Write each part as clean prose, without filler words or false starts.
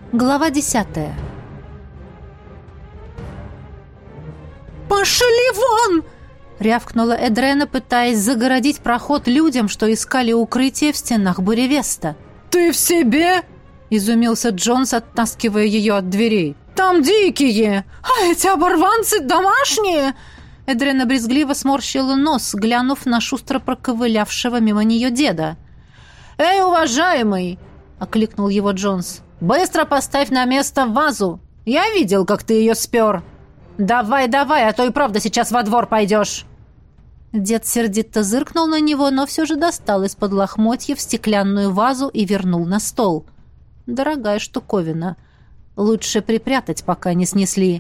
Глава 10. «Пошли вон!» — рявкнула Эдрена, пытаясь загородить проход людям, что искали укрытие в стенах Буревеста. «Ты в себе?» — изумился Джонс, оттаскивая ее от дверей. «Там дикие! А эти оборванцы домашние!» Эдрена брезгливо сморщила нос, глянув на шустро проковылявшего мимо нее деда. «Эй, уважаемый!» — окликнул его Джонс. «Быстро поставь на место вазу! Я видел, как ты ее спер! Давай, давай, а то и правда сейчас во двор пойдешь!» Дед сердито зыркнул на него, но все же достал из-под лохмотьев стеклянную вазу и вернул на стол. Дорогая штуковина. Лучше припрятать, пока не снесли.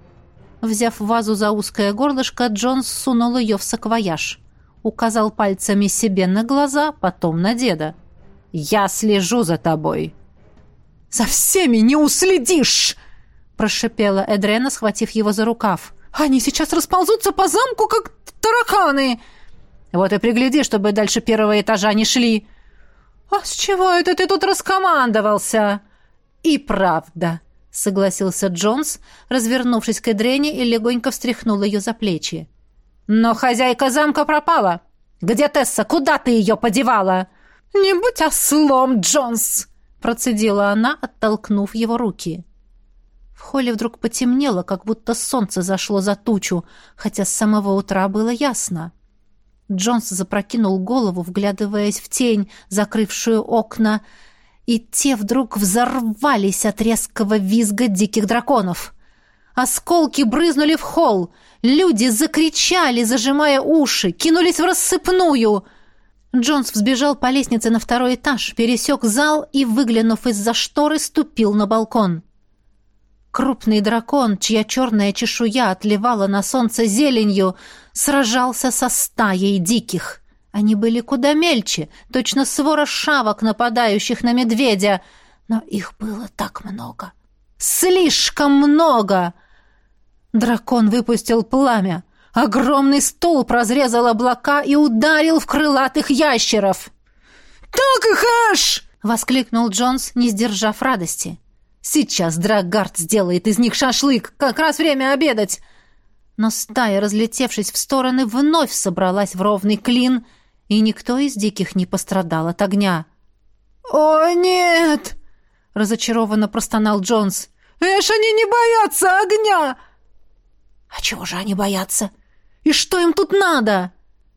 Взяв вазу за узкое горлышко, Джонс сунул ее в саквояж. Указал пальцами себе на глаза, потом на деда. «Я слежу за тобой!» «За всеми не уследишь!» — прошипела Эдрена, схватив его за рукав. «Они сейчас расползутся по замку, как тараканы!» «Вот и пригляди, чтобы дальше первого этажа не шли!» «А с чего это ты тут раскомандовался?» «И правда!» — согласился Джонс, развернувшись к Эдрене и легонько встряхнул ее за плечи. «Но хозяйка замка пропала! Где Тесса? Куда ты ее подевала?» «Не будь ослом, Джонс!» — процедила она, оттолкнув его руки. В холле вдруг потемнело, как будто солнце зашло за тучу, хотя с самого утра было ясно. Джонс запрокинул голову, вглядываясь в тень, закрывшую окна, и те вдруг взорвались от резкого визга диких драконов. Осколки брызнули в холл, люди закричали, зажимая уши, кинулись в рассыпную. Джонс взбежал по лестнице на второй этаж, пересек зал и, выглянув из-за шторы, ступил на балкон. Крупный дракон, чья черная чешуя отливала на солнце зеленью, сражался со стаей диких. Они были куда мельче, точно свора шавок, нападающих на медведя, но их было так много. Слишком много! Дракон выпустил пламя. Огромный столб разрезал облака и ударил в крылатых ящеров. «Так их, Эш!» — воскликнул Джонс, не сдержав радости. «Сейчас Драгард сделает из них шашлык. Как раз время обедать!» Но стая, разлетевшись в стороны, вновь собралась в ровный клин, и никто из диких не пострадал от огня. «О, нет!» — разочарованно простонал Джонс. «Эш, они не боятся огня!» «А чего же они боятся? И что им тут надо?»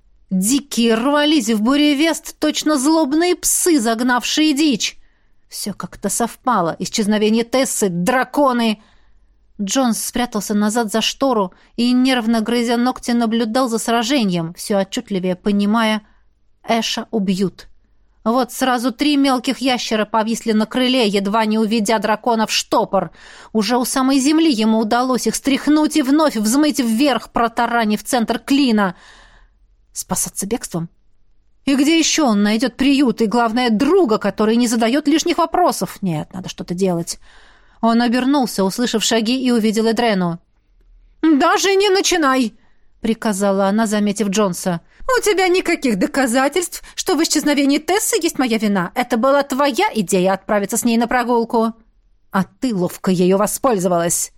Дикие рвались в Буревест, точно злобные псы, загнавшие дичь. Все как-то совпало. Исчезновение Тессы, драконы. Джонс спрятался назад за штору и, нервно грызя ногти, наблюдал за сражением, все отчетливее понимая, Эша убьют. Вот сразу 3 мелких ящера повисли на крыле, едва не уведя дракона в штопор. Уже у самой земли ему удалось их стряхнуть и вновь взмыть вверх, протаранив центр клина. Спасаться бегством? И где еще он найдет приют и, главное, друга, который не задает лишних вопросов? Нет, надо что-то делать. Он обернулся, услышав шаги, и увидел Эдрену. «Даже не начинай!» — приказала она, заметив Джонса. «У тебя никаких доказательств, что в исчезновении Тессы есть моя вина. Это была твоя идея отправиться с ней на прогулку. А ты ловко ею воспользовалась».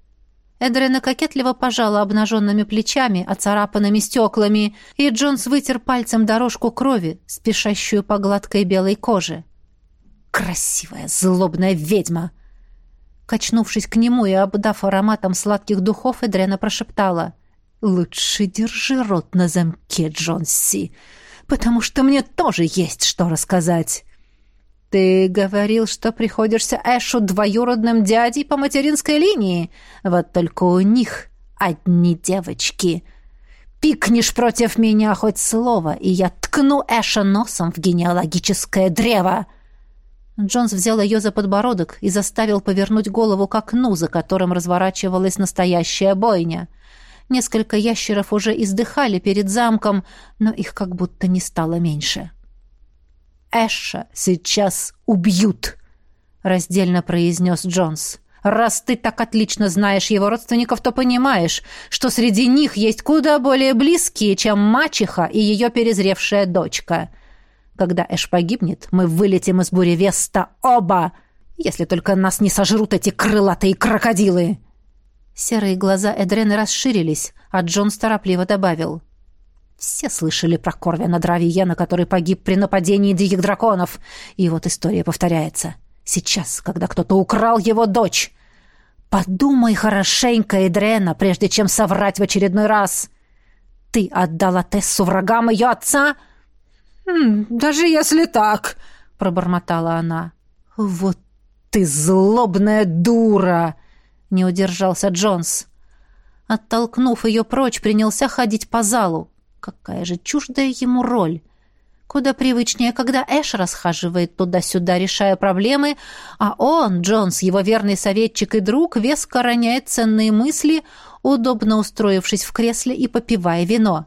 Эдрена кокетливо пожала обнаженными плечами, оцарапанными стеклами, и Джонс вытер пальцем дорожку крови, спешащую по гладкой белой коже. «Красивая, злобная ведьма!» Качнувшись к нему и обдав ароматом сладких духов, Эдрена прошептала: «Лучше держи рот на замке, Джонси, потому что мне тоже есть что рассказать. Ты говорил, что приходишься Эшу двоюродным дядей по материнской линии, вот только у них одни девочки. Пикнешь против меня хоть слово, и я ткну Эша носом в генеалогическое древо». Джонс взял ее за подбородок и заставил повернуть голову к окну, за которым разворачивалась настоящая бойня. Несколько ящеров уже издыхали перед замком, но их как будто не стало меньше. «Эша сейчас убьют», — раздельно произнес Джонс. «Раз ты так отлично знаешь его родственников, то понимаешь, что среди них есть куда более близкие, чем мачеха и ее перезревшая дочка. Когда Эш погибнет, мы вылетим из Буревеста оба, Если только нас не сожрут эти крылатые крокодилы!» Серые глаза Эдрены расширились, а Джонс торопливо добавил. «Все слышали про Корвина Дравиена, который погиб при нападении диких драконов. И вот история повторяется. Сейчас, когда кто-то украл его дочь. Подумай хорошенько, Эдрена, прежде чем соврать в очередной раз. Ты отдала Тессу врагам ее отца?» «Даже если так», — пробормотала она. «Вот ты злобная дура!» — не удержался Джонс. Оттолкнув ее прочь, принялся ходить по залу. Какая же чуждая ему роль! Куда привычнее, когда Эш расхаживает туда-сюда, решая проблемы, а он, Джонс, его верный советчик и друг, веско роняет ценные мысли, удобно устроившись в кресле и попивая вино.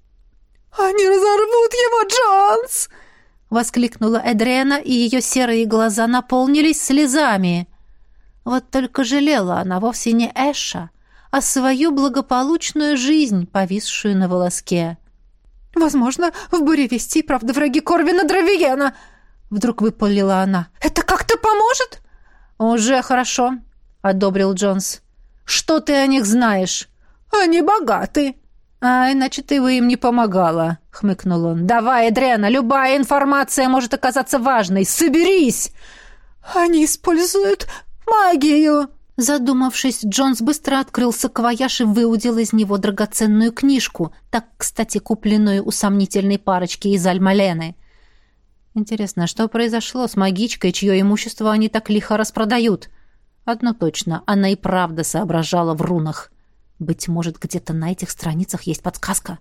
«Они разорвут его, Джонс!» — воскликнула Эдрена, и ее серые глаза наполнились слезами. Вот только жалела она вовсе не Эша, а свою благополучную жизнь, повисшую на волоске. «Возможно, в Буревести, правда, враги Корвина Дравиена!» — вдруг выпалила она. «Это как-то поможет?» «Уже хорошо», — одобрил Джонс. «Что ты о них знаешь?» «Они богаты». «А иначе ты бы им не помогала», — хмыкнул он. «Давай, Эдрена, любая информация может оказаться важной. Соберись!» «Они используют магию!» Задумавшись, Джонс быстро открыл саквояж и выудил из него драгоценную книжку, так, кстати, купленную у сомнительной парочки из Альмалены. Интересно, что произошло с магичкой, чье имущество они так лихо распродают? Одно точно, она и правда соображала в рунах. Быть может, где-то на этих страницах есть подсказка.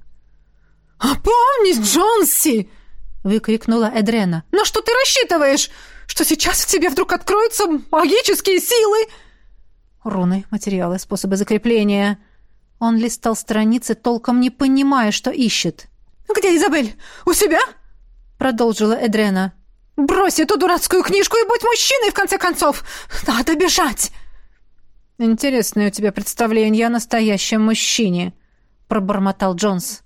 «Опомнись, Джонси!» — выкрикнула Эдрена. «На что ты рассчитываешь? Что сейчас в тебе вдруг откроются магические силы?» Руны, материалы, способы закрепления. Он листал страницы, толком не понимая, что ищет. «Где Изабель? У себя?» — продолжила Эдрена. «Брось эту дурацкую книжку и будь мужчиной, в конце концов! Надо бежать!» «Интересное у тебя представление о настоящем мужчине», — пробормотал Джонс.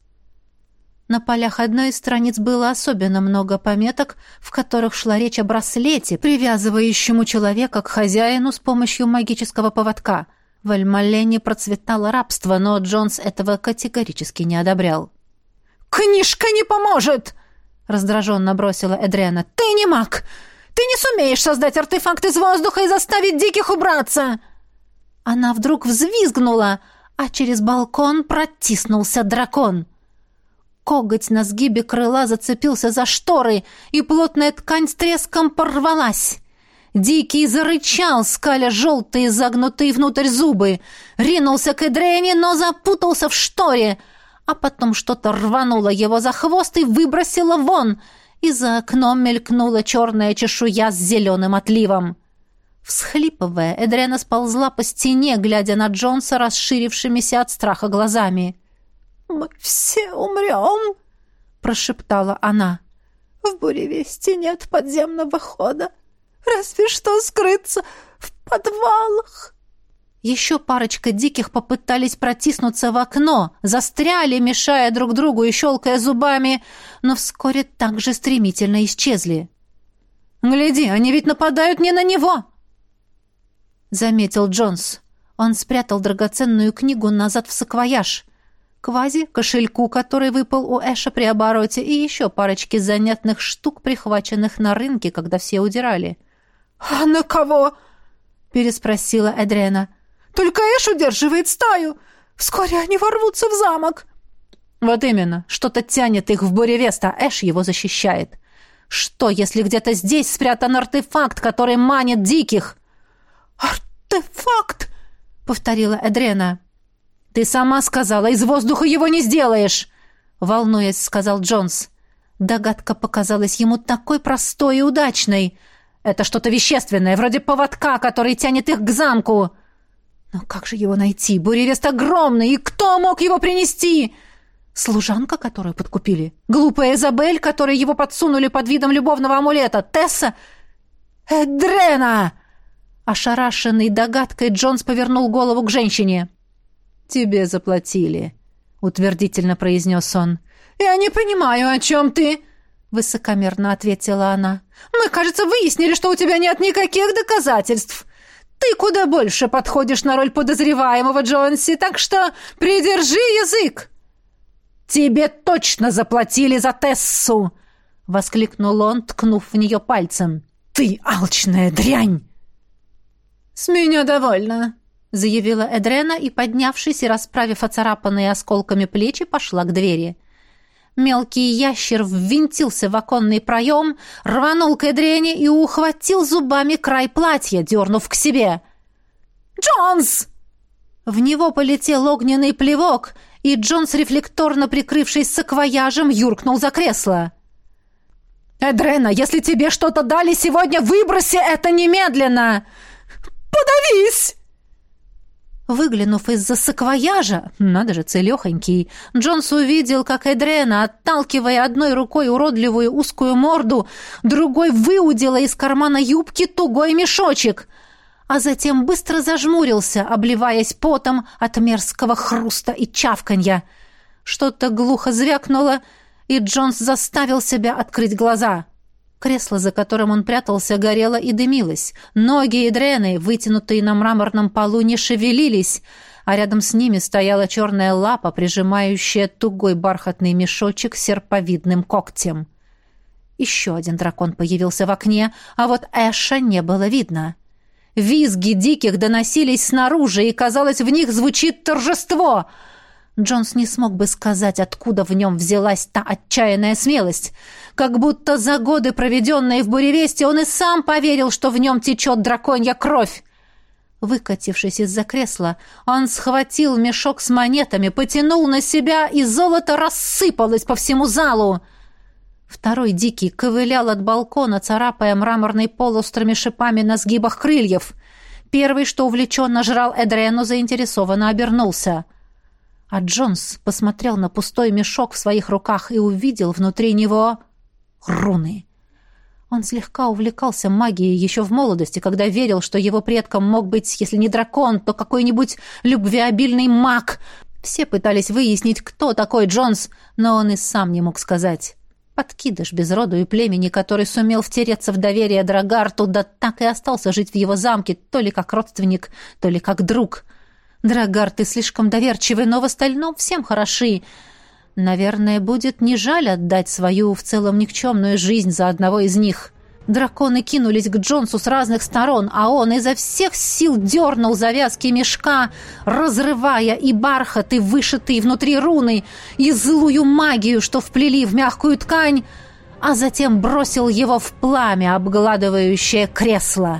На полях одной из страниц было особенно много пометок, в которых шла речь о браслете, привязывающему человека к хозяину с помощью магического поводка. В Альмалене процветало рабство, но Джонс этого категорически не одобрял. «Книжка не поможет!» — раздраженно бросила Эдрена. «Ты не маг! Ты не сумеешь создать артефакт из воздуха и заставить диких убраться!» Она вдруг взвизгнула, а через балкон протиснулся дракон. Коготь на сгибе крыла зацепился за шторы, и плотная ткань с треском порвалась. Дикий зарычал, скаля желтые загнутые внутрь зубы, ринулся к Эдрене, но запутался в шторе, а потом что-то рвануло его за хвост и выбросило вон, и за окном мелькнула черная чешуя с зеленым отливом. Всхлипывая, Эдрена сползла по стене, глядя на Джонса расширившимися от страха глазами. «Мы все умрем», — прошептала она. «В Буревести нет подземного хода. Разве что скрыться в подвалах». Еще парочка диких попытались протиснуться в окно, застряли, мешая друг другу и щелкая зубами, но вскоре так же стремительно исчезли. «Гляди, они ведь нападают не на него!» — заметил Джонс. Он спрятал драгоценную книгу назад в саквояж. Квази, кошельку, который выпал у Эша при обороте, и еще парочки занятных штук, прихваченных на рынке, когда все удирали. «А на кого?» — переспросила Эдрена. «Только Эш удерживает стаю. Вскоре они ворвутся в замок». «Вот именно. Что-то тянет их в Буревест, а Эш его защищает. Что, если где-то здесь спрятан артефакт, который манит диких?» «Артефакт?» — повторила Эдрена. «Ты сама сказала, из воздуха его не сделаешь!» — волнуясь, сказал Джонс. Догадка показалась ему такой простой и удачной. Это что-то вещественное, вроде поводка, который тянет их к замку. Но как же его найти? Буревест огромный, и кто мог его принести? Служанка, которую подкупили? Глупая Изабель, которой его подсунули под видом любовного амулета? Тесса? Эдрена! Ошарашенный догадкой, Джонс повернул голову к женщине. «Тебе заплатили», — утвердительно произнес он. «Я не понимаю, о чем ты?» — высокомерно ответила она. «Мы, кажется, выяснили, что у тебя нет никаких доказательств. Ты куда больше подходишь на роль подозреваемого, Джонси, так что придержи язык!» «Тебе точно заплатили за Тессу!» — воскликнул он, ткнув в нее пальцем. «Ты алчная дрянь!» «С меня довольно», — заявила Эдрена и, поднявшись и расправив оцарапанные осколками плечи, пошла к двери. Мелкий ящер ввинтился в оконный проем, рванул к Эдрене и ухватил зубами край платья, дернув к себе. «Джонс!» В него полетел огненный плевок, и Джонс, рефлекторно прикрывшись саквояжем, юркнул за кресло. «Эдрена, если тебе что-то дали сегодня, выброси это немедленно!» «Подавись!» Выглянув из-за саквояжа, надо же, целехонький, Джонс увидел, как Эдрена, отталкивая одной рукой уродливую узкую морду, другой выудила из кармана юбки тугой мешочек, а затем быстро зажмурился, обливаясь потом от мерзкого хруста и чавканья. Что-то глухо звякнуло, и Джонс заставил себя открыть глаза. Кресло, за которым он прятался, горело и дымилось. Ноги Эдрены, вытянутые на мраморном полу, не шевелились, а рядом с ними стояла черная лапа, прижимающая тугой бархатный мешочек с серповидным когтем. Еще один дракон появился в окне, а вот Эша не было видно. Визги диких доносились снаружи, и, казалось, в них звучит торжество. Джонс не смог бы сказать, откуда в нем взялась та отчаянная смелость. Как будто за годы, проведенные в Буревесте, он и сам поверил, что в нем течет драконья кровь. Выкатившись из-за кресла, он схватил мешок с монетами, потянул на себя, и золото рассыпалось по всему залу. Второй дикий ковылял от балкона, царапая мраморный пол острыми шипами на сгибах крыльев. Первый, что увлеченно жрал Эдрену, заинтересованно обернулся. А Джонс посмотрел на пустой мешок в своих руках и увидел внутри него руны. Он слегка увлекался магией еще в молодости, когда верил, что его предком мог быть, если не дракон, то какой-нибудь любвеобильный маг. Все пытались выяснить, кто такой Джонс, но он и сам не мог сказать. Подкидыш без роду и племени, который сумел втереться в доверие Драгарту, да так и остался жить в его замке, то ли как родственник, то ли как друг. Драгарты слишком доверчивы, но в остальном всем хороши. Наверное, будет не жаль отдать свою в целом никчемную жизнь за одного из них. Драконы кинулись к Джонсу с разных сторон, а он изо всех сил дернул завязки мешка, разрывая и бархат, и вышитые внутри руны, и злую магию, что вплели в мягкую ткань, а затем бросил его в пламя, обгладывающее кресло.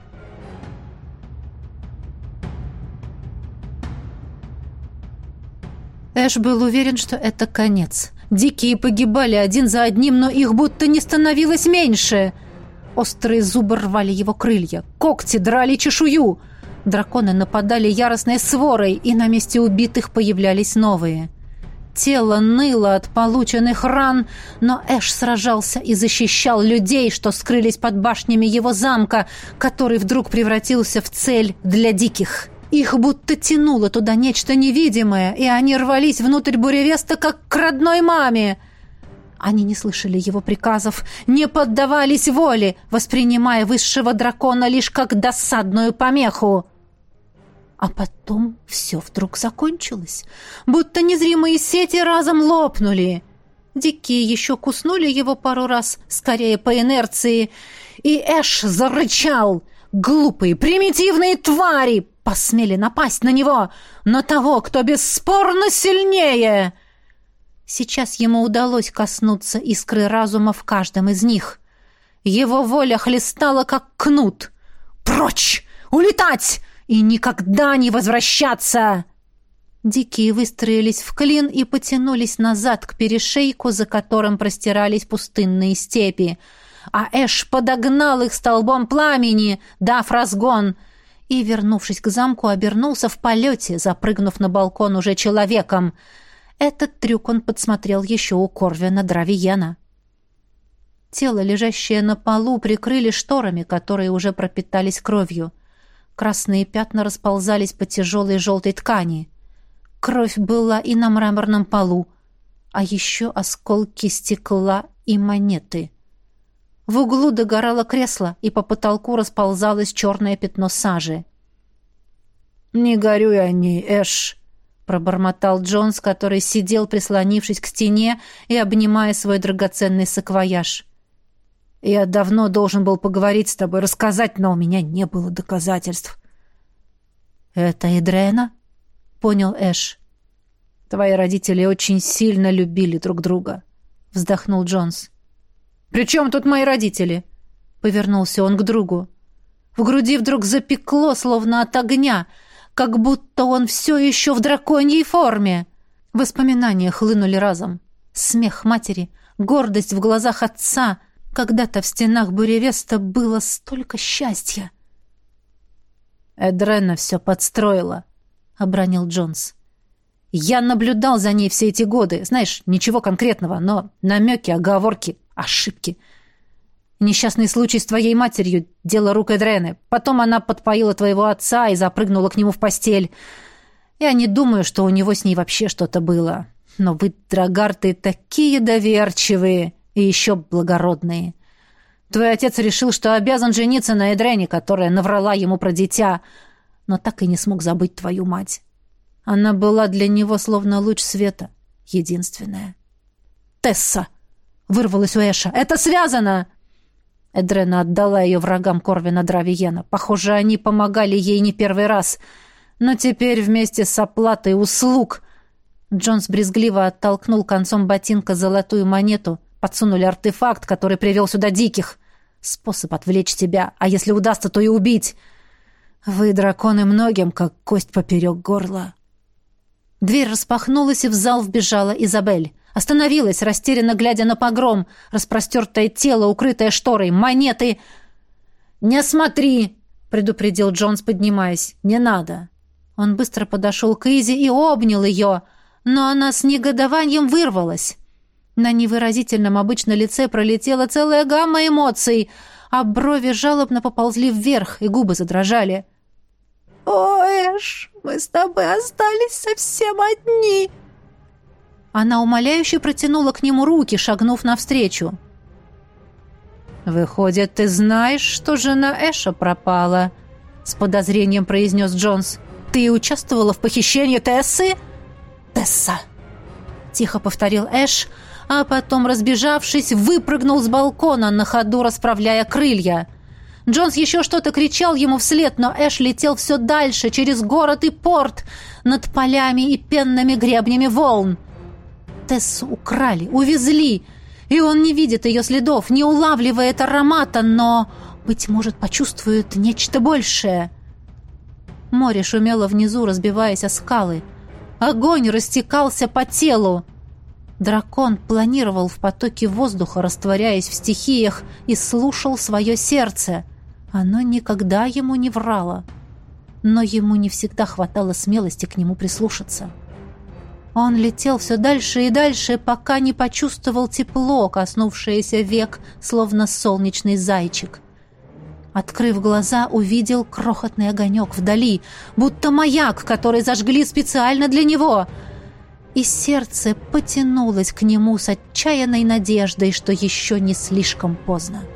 Эш был уверен, что это конец. Дикие погибали один за одним, но их будто не становилось меньше. Острые зубы рвали его крылья, когти драли чешую. Драконы нападали яростной сворой, и на месте убитых появлялись новые. Тело ныло от полученных ран, но Эш сражался и защищал людей, что скрылись под башнями его замка, который вдруг превратился в цель для диких. Их будто тянуло туда нечто невидимое, и они рвались внутрь Буревеста, как к родной маме. Они не слышали его приказов, не поддавались воле, воспринимая высшего дракона лишь как досадную помеху. А потом все вдруг закончилось, будто незримые сети разом лопнули. Дикие еще куснули его пару раз, скорее по инерции, и Эш зарычал. Глупые, примитивные твари посмели напасть на него, на того, кто бесспорно сильнее. Сейчас ему удалось коснуться искры разума в каждом из них. Его воля хлестала, как кнут. «Прочь! Улетать! И никогда не возвращаться!» Дикие выстроились в клин и потянулись назад к перешейку, за которым простирались пустынные степи. А Эш подогнал их столбом пламени, дав разгон, и, вернувшись к замку, обернулся в полете, запрыгнув на балкон уже человеком. Этот трюк он подсмотрел еще у Корвина Дравиена. Тело, лежащее на полу, прикрыли шторами, которые уже пропитались кровью. Красные пятна расползались по тяжелой желтой ткани. Кровь была и на мраморном полу, а еще осколки стекла и монеты. В углу догорало кресло, и по потолку расползалось черное пятно сажи. «Не горюй о ней, Эш», — пробормотал Джонс, который сидел, прислонившись к стене и обнимая свой драгоценный саквояж. «Я давно должен был поговорить с тобой, рассказать, но у меня не было доказательств». «Это Эдрена?» — понял Эш. «Твои родители очень сильно любили друг друга», — вздохнул Джонс. «При чем тут мои родители?» — повернулся он к другу. В груди вдруг запекло, словно от огня, как будто он все еще в драконьей форме. Воспоминания хлынули разом. Смех матери, гордость в глазах отца. Когда-то в стенах Буревеста было столько счастья. «Эдрена все подстроила», — обронил Джонс. «Я наблюдал за ней все эти годы. Знаешь, ничего конкретного, но намеки, оговорки, ошибки. Несчастный случай с твоей матерью — дело рук Эдрены. Потом она подпоила твоего отца и запрыгнула к нему в постель. Я не думаю, что у него с ней вообще что-то было. Но вы, Драгарты, такие доверчивые и еще благородные. Твой отец решил, что обязан жениться на Эдрене, которая наврала ему про дитя, но так и не смог забыть твою мать. Она была для него словно луч света, единственная». «Тесса!» — вырвалась у Эша. «Это связано!» Эдрена отдала ее врагам Корвина Дравиена. Похоже, они помогали ей не первый раз. Но теперь вместе с оплатой услуг... Джонс брезгливо оттолкнул концом ботинка золотую монету. Подсунули артефакт, который привел сюда диких. Способ отвлечь тебя, а если удастся, то и убить. Вы, драконы, многим, как кость поперек горла. Дверь распахнулась, и в зал вбежала Изабель. Остановилась, растерянно глядя на погром, распростертое тело, укрытое шторой, монеты. «Не смотри!» — предупредил Джонс, поднимаясь. «Не надо!» Он быстро подошел к Изи и обнял ее, но она с негодованием вырвалась. На невыразительном обычно лице пролетела целая гамма эмоций, а брови жалобно поползли вверх, и губы задрожали. «О, Эш, мы с тобой остались совсем одни!» Она умоляюще протянула к нему руки, шагнув навстречу. «Выходит, ты знаешь, что жена Эша пропала?» — с подозрением произнес Джонс. «Ты участвовала в похищении Тессы?» «Тесса!» — тихо повторил Эш, а потом, разбежавшись, выпрыгнул с балкона, на ходу расправляя крылья. Джонс еще что-то кричал ему вслед, но Эш летел все дальше, через город и порт, над полями и пенными гребнями волн. Тессу украли, увезли, и он не видит ее следов, не улавливает аромата, но, быть может, почувствует нечто большее. Море шумело внизу, разбиваясь о скалы. Огонь растекался по телу. Дракон планировал в потоке воздуха, растворяясь в стихиях, и слушал свое сердце. Оно никогда ему не врало. Но ему не всегда хватало смелости к нему прислушаться. Он летел все дальше и дальше, пока не почувствовал тепло, коснувшееся век, словно солнечный зайчик. Открыв глаза, увидел крохотный огонек вдали, будто маяк, который зажгли специально для него. И сердце потянулось к нему с отчаянной надеждой, что еще не слишком поздно.